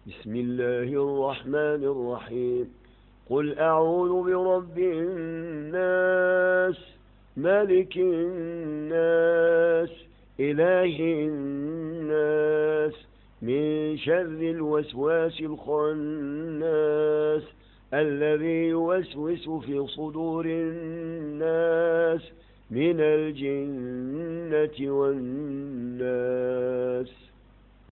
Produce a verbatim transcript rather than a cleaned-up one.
بسم الله الرحمن الرحيم. قل أعوذ برب الناس، ملك الناس، إله الناس، من شر الوسواس الخناس، الذي يوسوس في صدور الناس من الجنة والناس.